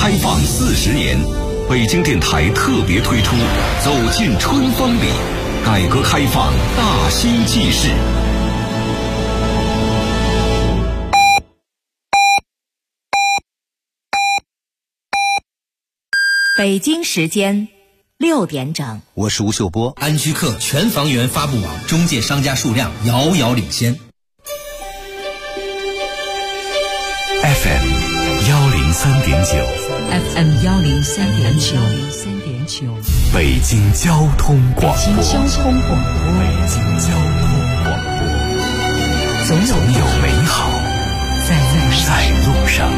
开放40年，北京电台特别推出《走进春风里》，改革开放大新纪事。 北京时间6点整， 我是吴秀波。 安居客全房源发布网中介商家数量遥遥领先。 FM 103.9 FM 103.9， 北京交通广播。 北京交通广播，总有美好在路上。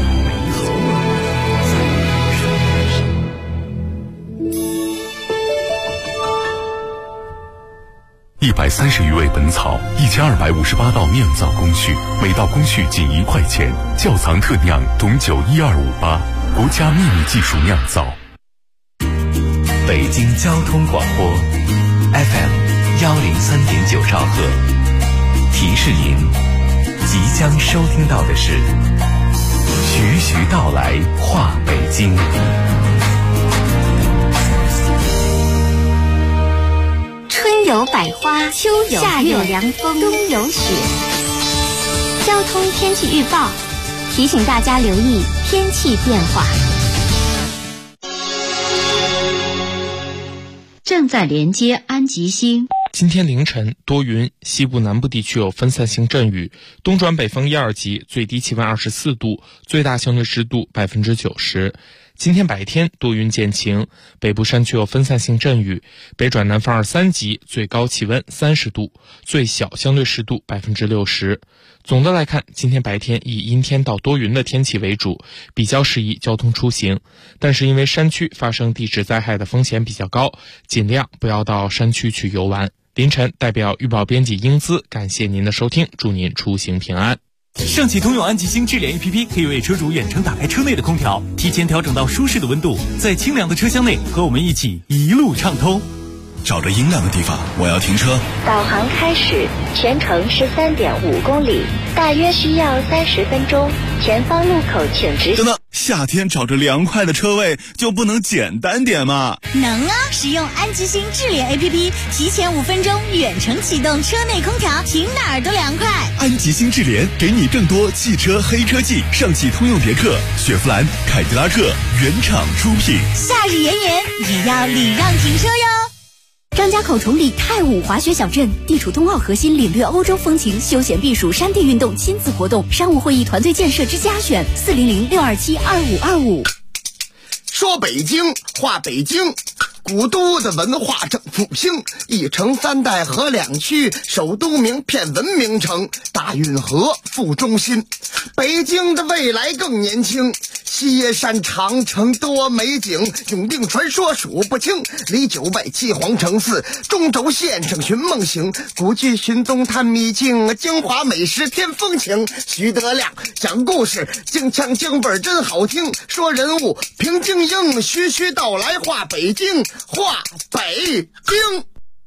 130余味本草，1258道酿造工序，每道工序仅1块钱。窖藏特酿董酒12588，国家秘密技术酿造。 北京交通广播 FM 103.9兆赫，提示您即将收听到的是徐徐道来话北京。 春有百花，秋有夏有凉风，冬有雪。交通天气预报提醒大家留意天气变化。 正在连接安吉星。 今天凌晨多云，西部南部地区有分散性阵雨，东转北风1、2级，最低气温24度，最大相对湿度90%。今天白天多云见晴，北部山区有分散性阵雨，北转南风2、3级，最高气温30度，最小相对湿度60%。总的来看，今天白天以阴天到多云的天气为主，比较适宜交通出行。但是因为山区发生地质灾害的风险比较高，尽量不要到山区去游玩。凌晨代表预报编辑英姿感谢您的收听，祝您出行平安。 上汽通用安吉星智联 APP 可以为车主远程打开车内的空调，提前调整到舒适的温度，在清凉的车厢内和我们一起一路畅通。 找着阴凉的地方，我要停车。 导航开始，全程13.5公里，大约需要30分钟。前方路口请直行。 等等，夏天找着凉快的车位就不能简单点吗？ 能啊！使用安吉星智联 APP， 提前5分钟远程启动车内空调，停哪儿都凉快。 安吉星智联给你更多汽车黑科技，上汽通用别克、雪佛兰、凯迪拉克原厂出品。 夏日炎炎，也要礼让停车哟。 张家口崇礼太武滑雪小镇，地处冬奥核心，领略欧洲风情，休闲避暑，山地运动，亲子活动，商务会议，团队建设之佳选，400-627-2525。 说北京话北京，古都的文化正复兴，一城3代河2区，首都名片文明城，大运河副中心。北京的未来更年轻，西山长城多美景，永定传说数不清，离9拜七皇城寺，中轴线上寻梦行，古剧寻踪探秘境，京华美食添风情。徐德亮讲故事，京腔京味真好听，说人物平静应，徐徐道来话北京，话北京。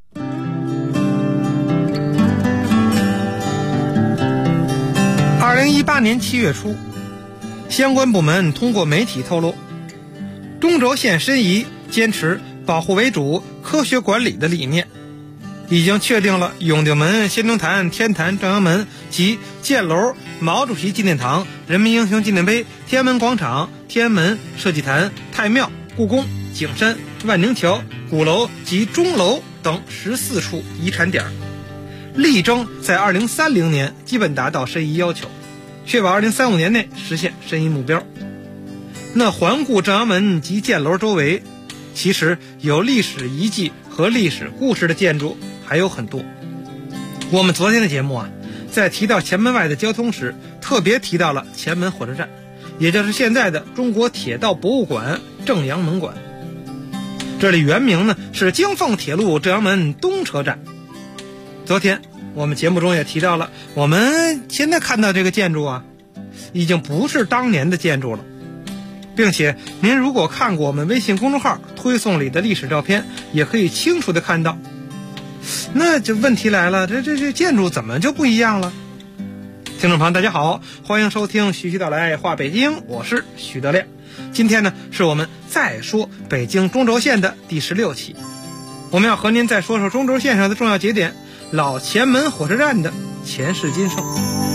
2018年7月初，相关部门通过媒体透露，中轴线申遗坚持保护为主、科学管理的理念，已经确定了永定门、仙踪坛、天坛、正阳门及箭楼、毛主席纪念堂、人民英雄纪念碑、天安门广场、天安门设计坛、太庙、故宫、景山、万宁桥、鼓楼及钟楼等14处遗产点，力争在2030年基本达到申遗要求，确保2035年内实现申遗目标。那环顾正阳门及箭楼周围，其实有历史遗迹和历史故事的建筑还有很多。我们昨天的节目在提到前门外的交通时，特别提到了前门火车站，也就是现在的中国铁道博物馆正阳门馆。这里原名呢是京凤铁路正阳门东车站。昨天我们节目中也提到了，我们现在看到这个建筑已经不是当年的建筑了，并且您如果看过我们微信公众号推送里的历史照片，也可以清楚的看到。那就问题来了，这建筑怎么就不一样了？听众朋友大家好，欢迎收听徐徐道来话北京，我是徐德亮。 今天呢，是我们再说北京中轴线的第16期。我们要和您再说说中轴线上的重要节点——老前门火车站的前世今生。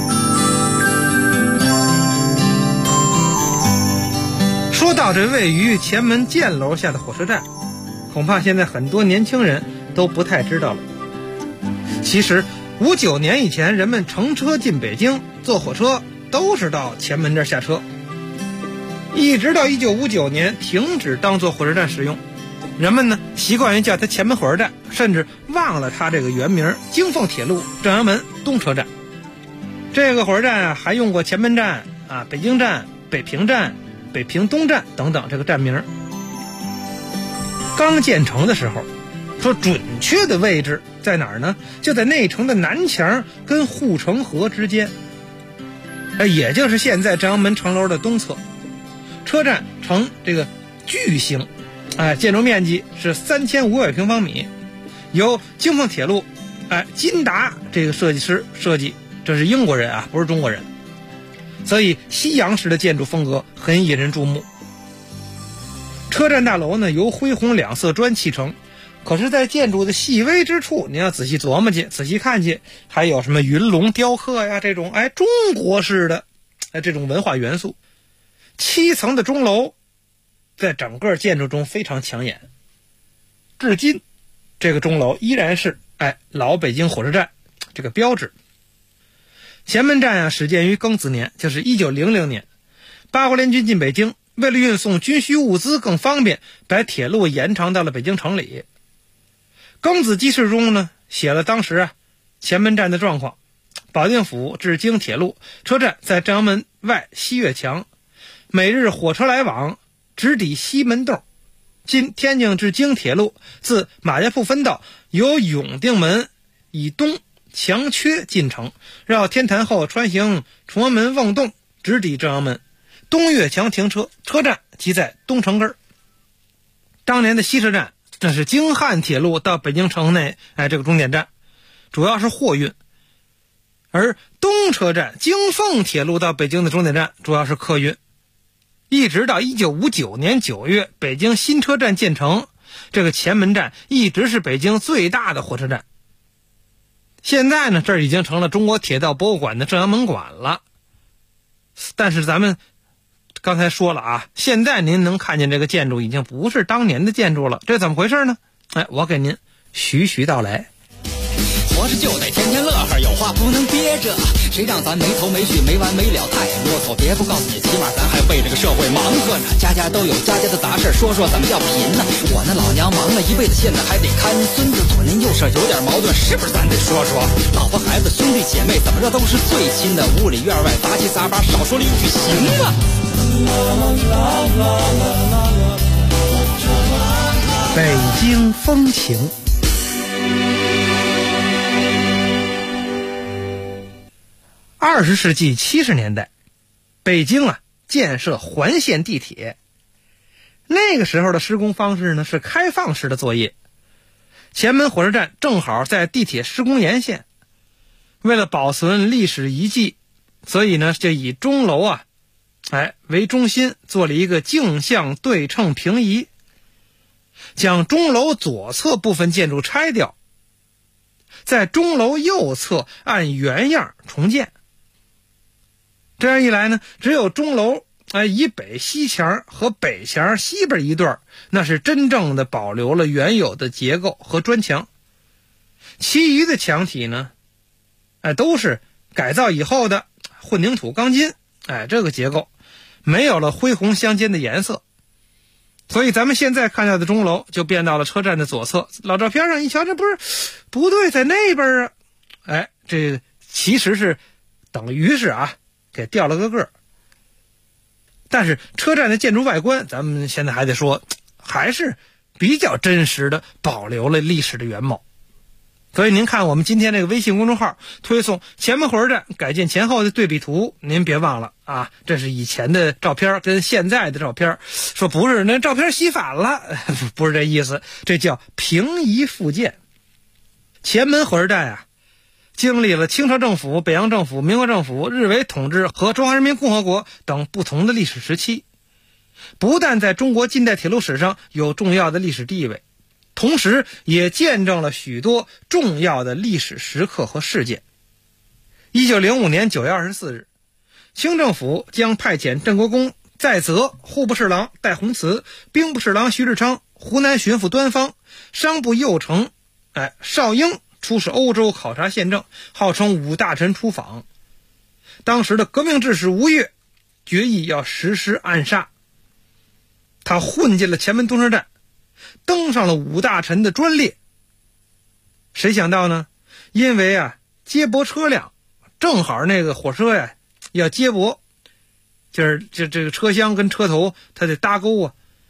说到这位于前门箭楼下的火车站，恐怕现在很多年轻人都不太知道了。其实59年以前，人们乘车进北京坐火车都是到前门这儿下车，一直到1959年停止当做火车站使用，人们呢习惯于叫它前门火车站，甚至忘了它这个原名京凤铁路正阳门东车站。这个火车站还用过前门站北京站、北平站、北平东站等等这个站名。刚建成的时候，说准确的位置在哪儿呢？就在内城的南墙跟护城河之间，也就是现在正阳门城楼的东侧。车站呈这个矩形，建筑面积是3500平方米，由京凤铁路金达这个设计师设计，这是英国人不是中国人，所以西洋式的建筑风格很引人注目。车站大楼呢由灰红两色砖砌成，可是在建筑的细微之处，你要仔细琢磨去，仔细看去，还有什么云龙雕刻呀，这种中国式的这种文化元素。7层的钟楼在整个建筑中非常抢眼，至今这个钟楼依然是老北京火车站这个标志。前门站始建于庚子年，就是1900年。八国联军进北京，为了运送军需物资更方便，把铁路延长到了北京城里。庚子记事中呢写了当时前门站的状况：保定府至京铁路车站在正阳门外西岳墙，每日火车来往，直抵西门洞。今天津至京铁路自马家铺分道由永定门以东墙缺进城，绕天坛后穿行崇安门瓮洞，直抵正阳门。东岳墙停车，车站即在东城根。当年的西车站，这是京汉铁路到北京城内这个终点站，主要是货运；而东车站京凤铁路到北京的终点站主要是客运。一直到1959年9月北京新车站建成，这个前门站一直是北京最大的火车站。现在呢，这儿已经成了中国铁道博物馆的正阳门馆了。但是咱们刚才说了现在您能看见这个建筑已经不是当年的建筑了，这怎么回事呢？我给您徐徐道来。 活着就得天天乐呵，有话不能憋着，谁让咱没头没绪没完没了太啰嗦。别不告诉你，起码咱还为这个社会忙活着，家家都有家家的杂事，说说怎么叫贫呢？我那老娘忙了一辈子，现在还得看孙子，左邻右舍有点矛盾，是不是咱得说说？老婆孩子兄弟姐妹怎么着都是最亲的，屋里院外杂七杂八，少说了一句行吗？ 北京风情。20世纪70年代，北京建设环线地铁。那个时候的施工方式呢是开放式的作业。前门火车站正好在地铁施工沿线，为了保存历史遗迹，所以呢就以钟楼为中心做了一个径向对称平移，将钟楼左侧部分建筑拆掉，在钟楼右侧按原样重建。这样一来呢，只有钟楼以北西墙和北墙西边一段，那是真正的保留了原有的结构和砖墙，其余的墙体呢都是改造以后的混凝土钢筋这个结构，没有了灰红相间的颜色。所以咱们现在看到的钟楼就变到了车站的左侧。老照片上一瞧，这不对，在那边这其实是等于是给掉了个个。但是车站的建筑外观，咱们现在还得说，还是比较真实的保留了历史的原貌。所以您看我们今天这个微信公众号推送前门火车站改建前后的对比图，您别忘了这是以前的照片跟现在的照片，说不是那照片洗反了，不是这意思，这叫平移复建。前门火车站经历了清朝政府、北洋政府、民国政府、日伪统治和中华人民共和国等不同的历史时期。 不但在中国近代铁路史上有重要的历史地位，同时也见证了许多重要的历史时刻和事件。1905年9月24日，清政府将派遣郑国公在泽、户部侍郎戴洪慈、兵部侍郎徐志昌、湖南巡抚端方、商部右丞邵英出使欧洲考察宪政，号称五大臣出访。当时的革命志士吴越决议要实施暗杀，他混进了前门东车站，登上了五大臣的专列。谁想到呢？因为接驳车辆正好那个火车要接驳，就是这个车厢跟车头它得搭钩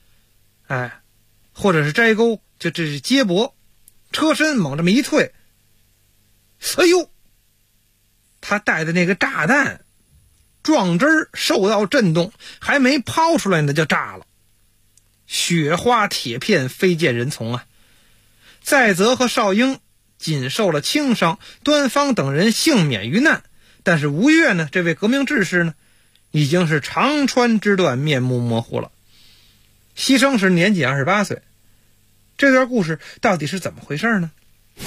或者是摘钩，这是接驳。车身猛这么一退，哎呦，他带的那个炸弹撞针受到震动，还没抛出来呢就炸了，雪花铁片飞溅人丛在泽和邵英仅受了轻伤，端方等人幸免于难。但是吴越呢，这位革命志士呢，已经是长川之断，面目模糊了。牺牲时年仅28岁。这段故事到底是怎么回事呢？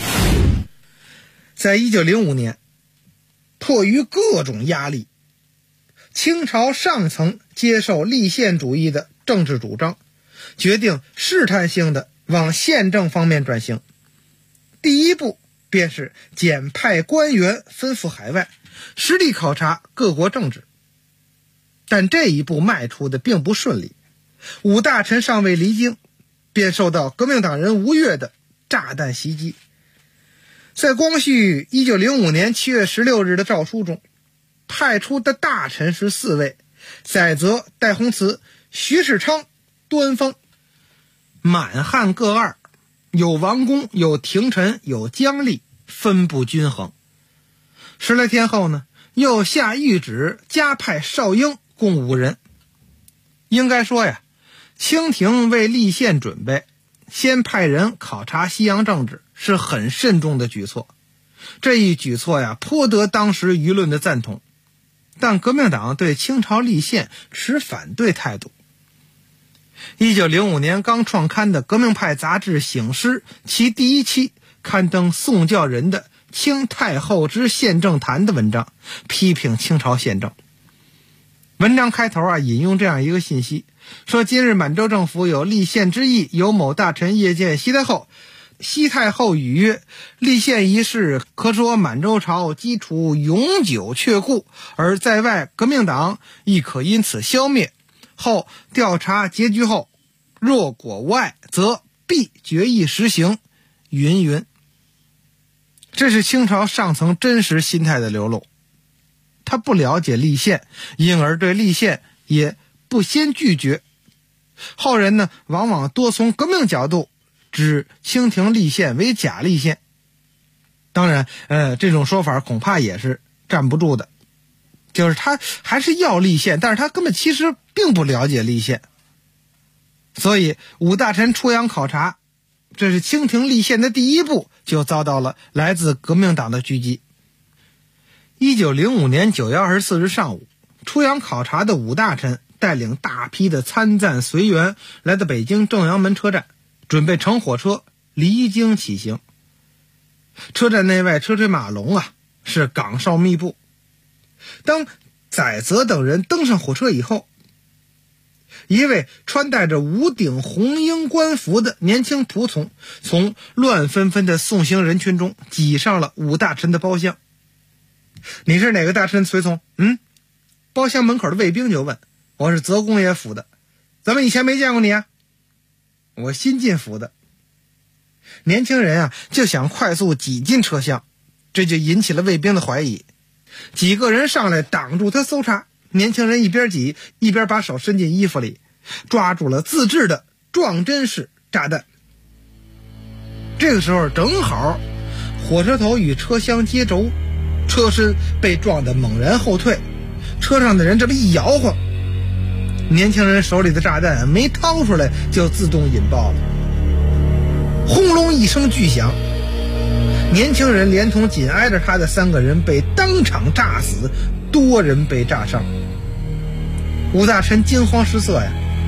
在1905年，迫于各种压力，清朝上层接受立宪主义的政治主张，决定试探性的往宪政方面转型。第一步便是简派官员奔赴海外，实地考察各国政治。但这一步迈出的并不顺利，五大臣尚未离京，便受到革命党人吴越的炸弹袭击。在光绪1905年7月16日的诏书中，派出的大臣是4位：载泽、戴洪慈、徐世昌、端方。满汉各二，有王公，有廷臣，有姜吏，分布均衡。10来天后呢，又下谕旨加派邵英共5人。应该说清廷为立宪准备，先派人考察西洋政治是很慎重的举措。这一举措颇得当时舆论的赞同，但革命党对清朝立宪持反对态度。1905年刚创刊的革命派杂志《醒狮》其第1期刊登宋教仁的《清太后之宪政谈》的文章，批评清朝宪政。文章开头引用这样一个信息，说今日满洲政府有立宪之意，有某大臣夜见西太后，西太后语曰：立宪一事，可说满洲朝基础永久确固，而在外革命党亦可因此消灭。后调查结局后，若果无碍，则必决议实行，云云。这是清朝上层真实心态的流露。他不了解立宪，因而对立宪也不先拒绝。后人呢，往往多从革命角度指清廷立宪为假立宪。当然这种说法恐怕也是站不住的，就是他还是要立宪，但是他根本其实并不了解立宪。所以五大臣出洋考察，这是清廷立宪的第一步，就遭到了来自革命党的狙击。1905年9月24日上午，出洋考察的五大臣带领大批的参赞随员来到北京正阳门车站，准备乘火车离京起行。车站内外车水马龙是岗哨密布。当载泽等人登上火车以后，一位穿戴着五顶红缨官服的年轻仆从从乱纷纷的送行人群中挤上了五大臣的包厢。你是哪个大臣随从？包厢门口的卫兵就问。我是泽公爷府的。咱们以前没见过你我新进府的。年轻人就想快速挤进车厢，这就引起了卫兵的怀疑。几个人上来挡住他搜查，年轻人一边挤一边把手伸进衣服里，抓住了自制的撞针式炸弹。这个时候正好火车头与车厢接轴，车身被撞得猛然后退，车上的人这么一摇晃，年轻人手里的炸弹没掏出来就自动引爆了。轰隆一声巨响，年轻人连同紧挨着他的3个人被当场炸死，多人被炸伤。五大臣惊慌失色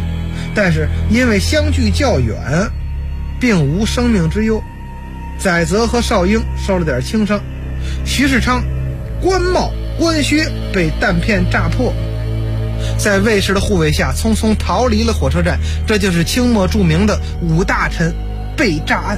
但是因为相距较远，并无生命之忧。载泽和邵英受了点轻伤，徐世昌、关茂、关薛被弹片炸破，在卫士的护卫下匆匆逃离了火车站。这就是清末著名的五大臣被炸案。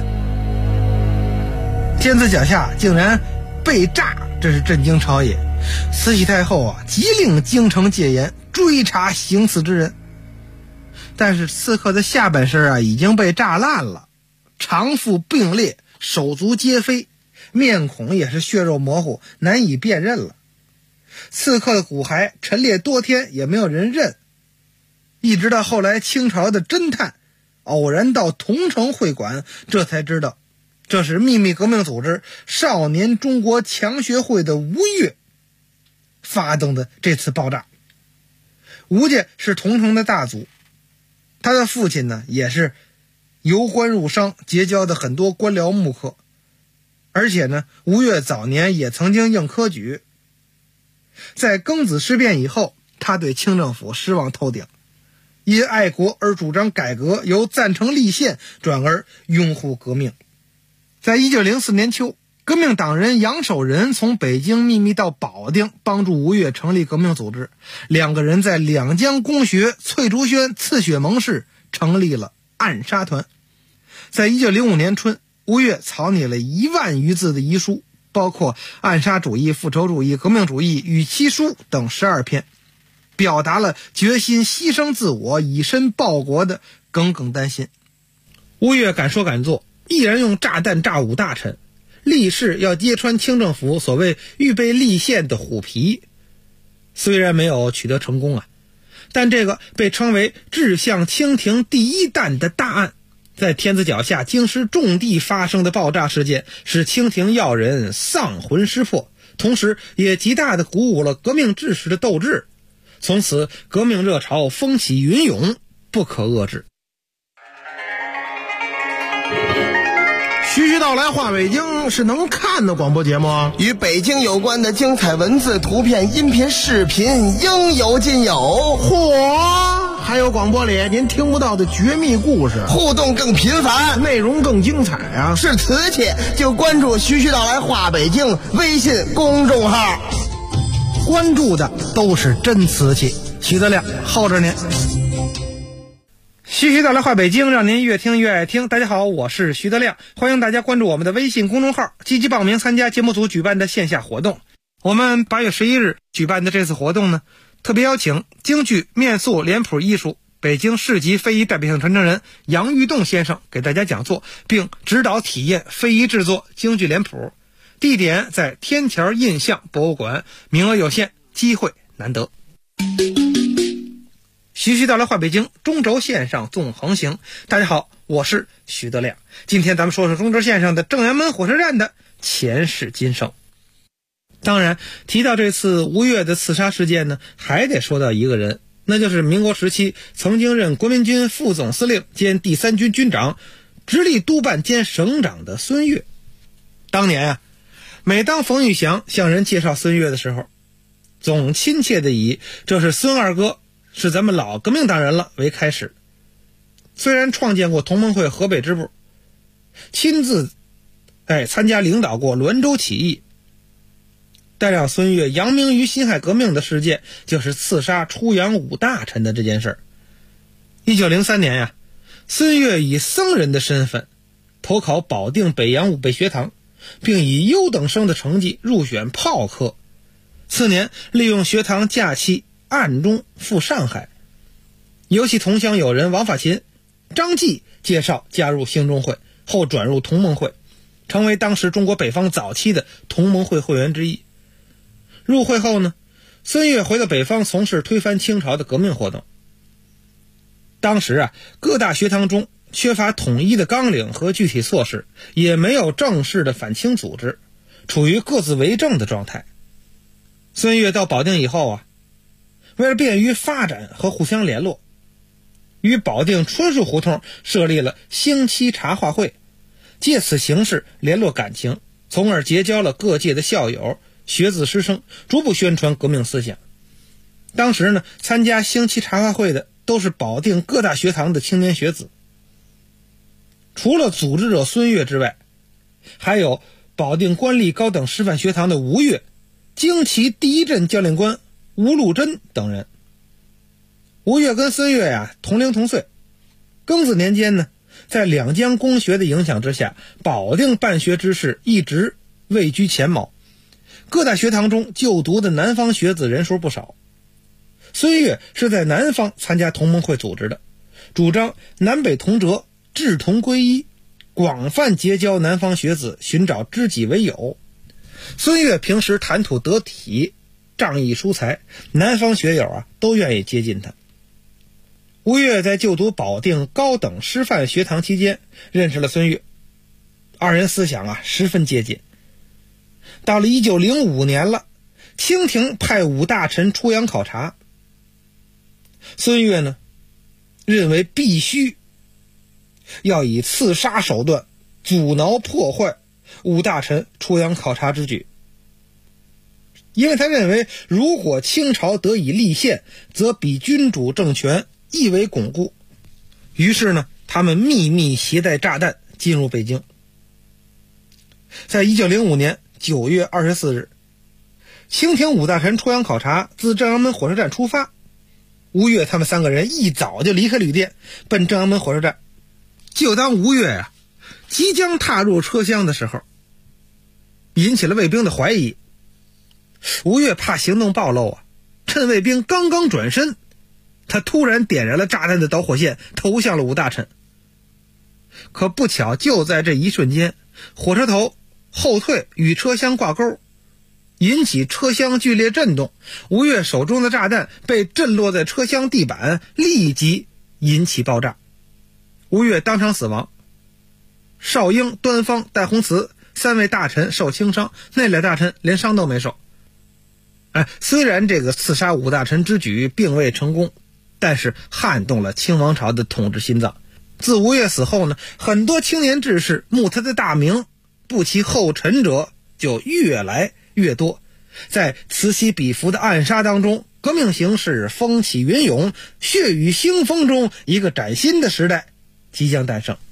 天子脚下竟然被炸，这是震惊朝野。慈禧太后急令京城戒严，追查行刺之人。但是刺客的下半身已经被炸烂了，肠腹并裂，手足皆飞，面孔也是血肉模糊，难以辨认了。刺客的骨骸陈列多天，也没有人认。一直到后来清朝的侦探偶然到桐城会馆，这才知道这是秘密革命组织少年中国强学会的吴越发动的这次爆炸。吴家是桐城的大族，他的父亲呢也是由官入商，结交的很多官僚幕客，而且呢吴越早年也曾经应科举。在庚子事变以后，他对清政府失望透顶，因爱国而主张改革，由赞成立宪转而拥护革命。在1904年秋，革命党人杨守仁从北京秘密到保定，帮助吴越成立革命组织。两个人在两江公学、翠竹轩、刺血盟市成立了暗杀团。在1905年春，吴越草拟了1万余字的遗书，包括暗杀主义、复仇主义、革命主义、与其书等12篇，表达了决心牺牲自我、以身报国的耿耿丹心。吴越敢说敢做，毅然用炸弹炸五大臣，立誓要揭穿清政府所谓预备立宪的虎皮。虽然没有取得成功但这个被称为掷向清廷第一弹的大案，在天子脚下京师重地发生的爆炸事件，使清廷要人丧魂失魄，同时也极大地鼓舞了革命志士的斗志。从此革命热潮风起云涌，不可遏制。 徐徐道来话北京是能看的广播节目， 与北京有关的精彩文字、图片、音频、视频应有尽有。 嚯，还有广播里您听不到的绝密故事， 互动更频繁， 内容更精彩啊！ 是瓷器就关注徐徐道来话北京微信公众号， 关注的都是真瓷器。徐德亮候着您。徐徐道来话北京，让您越听越爱听。大家好，我是徐德亮，欢迎大家关注我们的微信公众号，积极报名参加节目组举办的线下活动。我们8月11日举办的这次活动呢，特别邀请京剧面塑脸谱艺术北京市级非遗代表性传承人杨玉栋先生给大家讲座，并指导体验非遗制作京剧脸谱。地点在天桥印象博物馆，名额有限，机会难得。徐徐道来话北京，中轴线上纵横行。大家好，我是徐德亮。今天咱们说说中轴线上的正阳门火车站的前世今生。当然提到这次吴越的刺杀事件呢，还得说到一个人，那就是民国时期曾经任国民军副总司令兼第3军军长，直隶督办兼省长的孙岳。当年每当冯玉祥向人介绍孙岳的时候，总亲切地以这是孙二哥，是咱们老革命党人了为开始。虽然创建过同盟会河北支部，亲自参加领导过滦州起义，但让孙岳扬名于辛亥革命的事件，就是刺杀出洋五大臣的这件事。1903年孙岳以僧人的身份投考保定北洋武备学堂，并以优等生的成绩入选炮科。次年利用学堂假期暗中赴上海，由其同乡友人王法勤、张继介绍加入兴中会，后转入同盟会，成为当时中国北方早期的同盟会会员之一。入会后呢，孙岳回到北方从事推翻清朝的革命活动。当时各大学堂中缺乏统一的纲领和具体措施，也没有正式的反清组织，处于各自为政的状态。孙岳到保定以后为了便于发展和互相联络，于保定春树胡同设立了兴期茶话会，借此形式联络感情，从而结交了各界的校友、学子师生，逐步宣传革命思想。当时呢，参加兴期茶话会的都是保定各大学堂的青年学子。除了组织者孙越之外，还有保定官立高等师范学堂的吴越、旌旗第一镇教练官吴禄贞等人。吴越跟孙越同龄同岁，庚子年间呢，在两江公学的影响之下，保定办学之士一直位居前茅，各大学堂中就读的南方学子人数不少。孙越是在南方参加同盟会组织的，主张南北同辙，志同归一，广泛结交南方学子，寻找知己为友。孙越平时谈吐得体，仗义疏财，南方学友都愿意接近他。吴越在就读保定高等师范学堂期间认识了孙越，二人思想十分接近。到了1905年了，清廷派武大臣出洋考察，孙越呢认为必须要以刺杀手段阻挠破坏武大臣出洋考察之举，因为他认为如果清朝得以立宪，则比君主政权亦为巩固。于是呢，他们秘密携带炸弹进入北京。在1905年9月24日，清廷武大臣出洋考察自正阳门火车站出发，吴越他们三个人一早就离开旅店，奔正阳门火车站。就当吴越即将踏入车厢的时候，引起了卫兵的怀疑。吴越怕行动暴露趁卫兵刚刚转身，他突然点燃了炸弹的导火线，投向了武大臣。可不巧，就在这一瞬间，火车头后退与车厢挂钩，引起车厢剧烈震动，吴越手中的炸弹被震落在车厢地板，立即引起爆炸，吴越当场死亡。邵英、端方、戴洪慈三位大臣受轻伤，那俩大臣连伤都没受。虽然这个刺杀武大臣之举并未成功，但是撼动了清王朝的统治心脏。自吴越死后呢，很多青年志士慕他的大名，步其后尘者就越来越多。在此起彼伏的暗杀当中，革命形势风起云涌，血雨腥风中，一个崭新的时代即将诞生。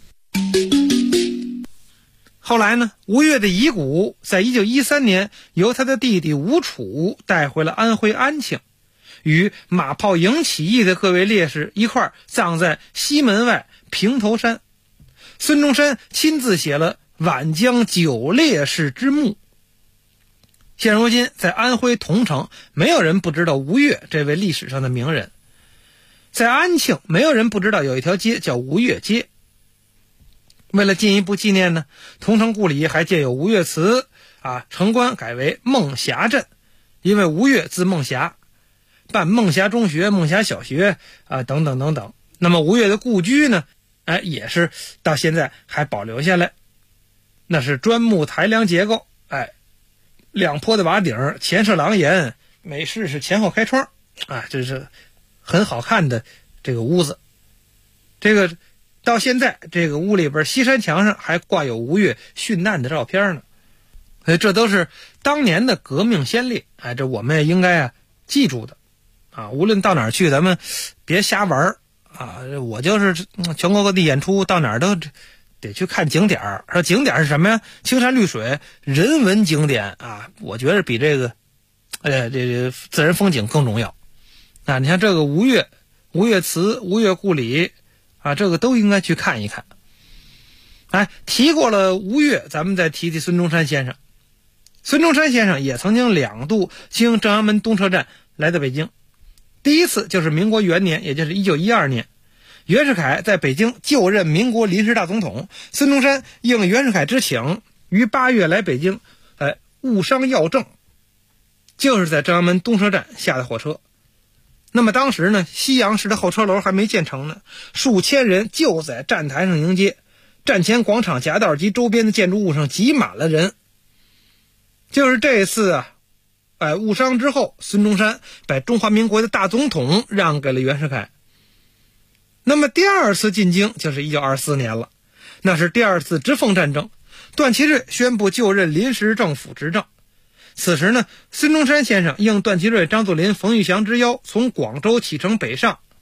后来呢，吴越的遗骨在1913年由他的弟弟吴楚带回了安徽安庆，与马炮营起义的各位烈士一块葬在西门外平头山。孙中山亲自写了皖江9烈士之墓。现如今在安徽桐城，没有人不知道吴越这位历史上的名人。在安庆，没有人不知道有一条街叫吴越街。为了进一步纪念呢，桐城故里还建有吴越祠城关改为孟霞镇，因为吴越字孟霞，办孟霞中学、孟霞小学等等等等。那么吴越的故居呢，也是到现在还保留下来，那是砖木抬梁结构，两坡的瓦顶，前设廊檐，每室是前后开窗，这是很好看的这个屋子。这个到现在这个屋里边西山墙上还挂有吴越殉难的照片呢。所以这都是当年的革命先烈，这我们也应该记住的无论到哪儿去，咱们别瞎玩我就是全国各地演出，到哪儿都得去看景点。说景点是什么呀？青山绿水，人文景点我觉得比这个这自然风景更重要你像这个吴越祠、吴越故里这个都应该去看一看。提过了吴越，咱们再提提孙中山先生。孙中山先生也曾经2度经正阳门东车站来到北京。第一次就是民国元年，也就是1912年，袁世凯在北京就任民国临时大总统，孙中山应袁世凯之请，于8月来北京，务商要政，就是在正阳门东车站下的火车。那么当时呢，西洋式的候车楼还没建成呢，数千人就在站台上迎接，站前广场夹道及周边的建筑物上挤满了人。就是这一次误商之后，孙中山把中华民国的大总统让给了袁世凯。那么第二次进京就是1924年了，那是第二次直奉战争，段祺瑞宣布就任临时政府执政。此时呢，孙中山先生应段祺瑞、张作霖、冯玉祥之邀，从广州启程北上，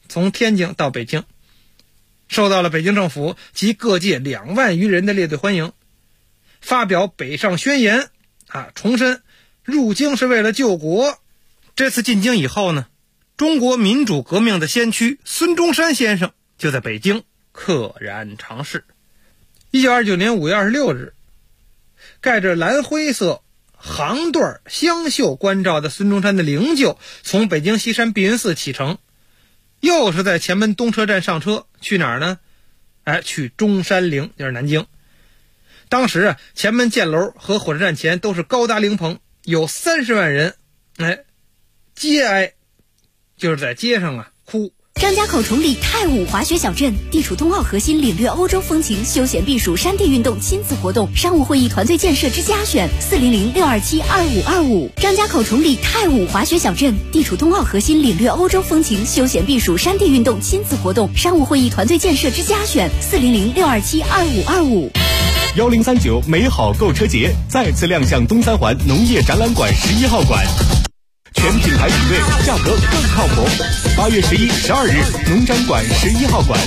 从天津到北京，受到了北京政府及各界2万余人的列队欢迎，发表北上宣言重申入京是为了救国。这次进京以后呢，中国民主革命的先驱孙中山先生就在北京溘然长逝。1929年5月26日，盖着蓝灰色航段香绣关照的孙中山的灵柩从北京西山碧云寺启程，又是在前门东车站上车，去哪儿呢？去中山陵，就是南京。当时前门箭楼和火车站前都是高大灵棚，有30万人街挨，就是在街上哭。 张家口崇礼太武滑雪小镇地处冬奥核心，领略欧洲风情，休闲避暑山地运动亲子活动，商务会议团队建设之家选400-627-2525。张家口崇礼太武滑雪小镇地处冬奥核心，领略欧洲风情，休闲避暑山地运动亲子活动，商务会议团队建设之家选400-627-2525。 1039美好购车节再次亮相东三环农业展览馆11号馆，全品牌比对，价格更靠谱。8月11、12日，农展馆11号馆。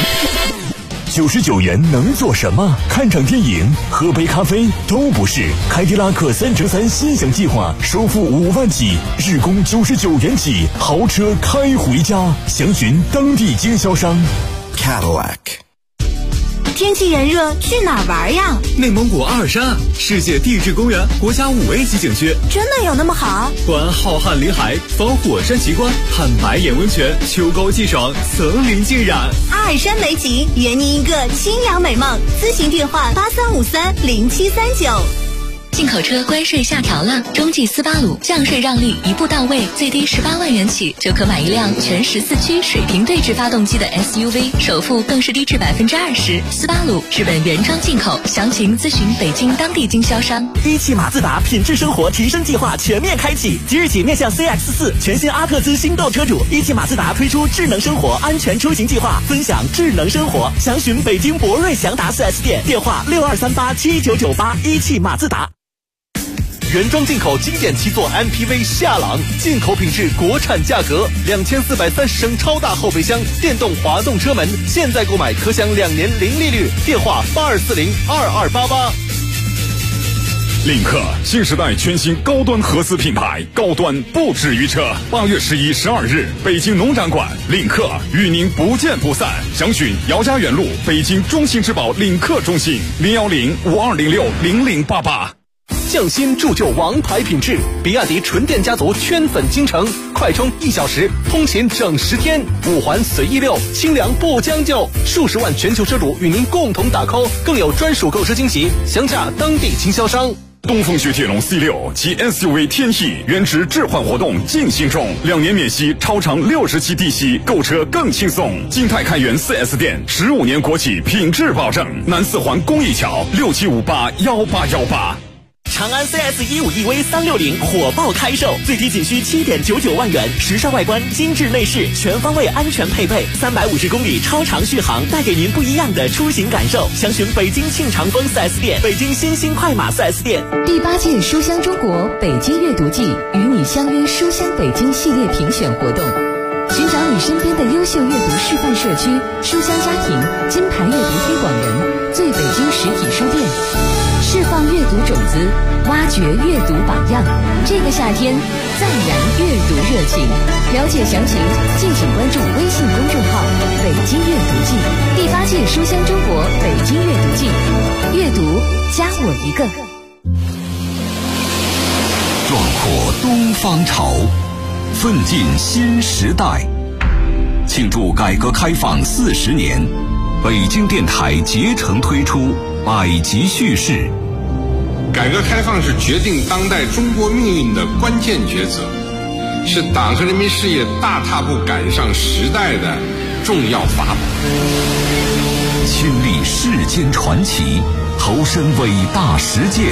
99元能做什么？看场电影、喝杯咖啡都不是。凯迪拉克3乘3心想计划，首付5万起，日供99元起，豪车开回家。详询当地经销商。 Cadillac。 天气炎热，去哪儿玩呀？ 内蒙古阿尔山，世界地质公园，国家5A级景区。 真的有那么好？ 观浩瀚林海，访火山奇观，看白眼温泉，秋高气爽，层林尽染。 阿尔山美景，圆您一个清扬美梦。咨询电话83530739。 进口车关税下调了，中际斯巴鲁降税让利一步到位，最低18万元起就可买一辆全14驱水平对置发动机的 SUV， 首付更是低至20%。斯巴鲁日本原装进口，详情咨询北京当地经销商。 一汽马自达品质生活提升计划全面开启，即日起面向 CX-4 全新阿特兹新购车主，一汽马自达推出智能生活安全出行计划，分享智能生活。详询北京博瑞祥达 4S 店，电话62387998。一汽马自达。 原装进口经典7座 MPV 夏朗，进口品质，国产价格，2430升超大后备箱，电动滑动车门，现在购买可享2年零利率。电话82402288。 领克新时代全新高端合资品牌，高端不止于车。8月11、12日，北京农展馆，领克与您不见不散。详询姚家园路北京中信之宝领克中心，010-5206-0088。 匠心铸就王牌品质，比亚迪纯电家族圈粉京城，快充1小时，通勤整10天，5环随意溜，清凉不将就，数十万全球车主与您共同打 call， 更有专属购车惊喜，详价当地经销商。 东风雪铁龙 C6 及 SUV 天翼原值置换活动进行中，2年免息，超长60期低息，购车更轻松。金泰开元 4S 店，15年国企品质保证。南4环公益桥67581818。 长安 CS15 EV 360火爆开售，最低仅需7.99万元，时尚外观，精致内饰，全方位安全配备，350公里超长续航，带给您不一样的出行感受。详询北京庆长丰 4S 店，北京新兴快马 4S 店。 第8届书香中国北京阅读季与你相约书香北京系列评选活动，寻找你身边的优秀阅读示范社区、书香家庭、金牌阅读推广人、最北京实体书店，释放阅读种子，挖掘阅读榜样。这个夏天，再燃阅读热情。了解详情，敬请关注微信公众号“北京阅读季”。第8届书香中国北京阅读季，阅读加我一个。 壮阔东方潮，奋进新时代。庆祝改革开放40年，北京电台竭诚推出百集叙事。 改革开放是决定当代中国命运的关键抉择，是党和人民事业大踏步赶上时代的重要法宝。 亲历世间传奇，投身伟大实践，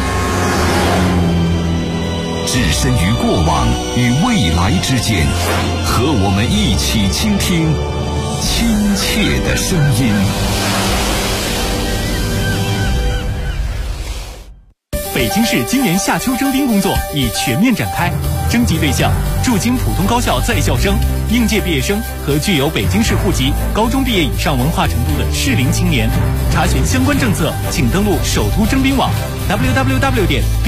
置身于过往与未来之间，和我们一起倾听亲切的声音。 北北京市今年夏秋征兵工作已全面展开，征集对象驻京普通高校在校生、应届毕业生和具有北京市户籍、高中毕业以上文化程度的适龄青年。查询相关政策，请登录首都征兵网 www.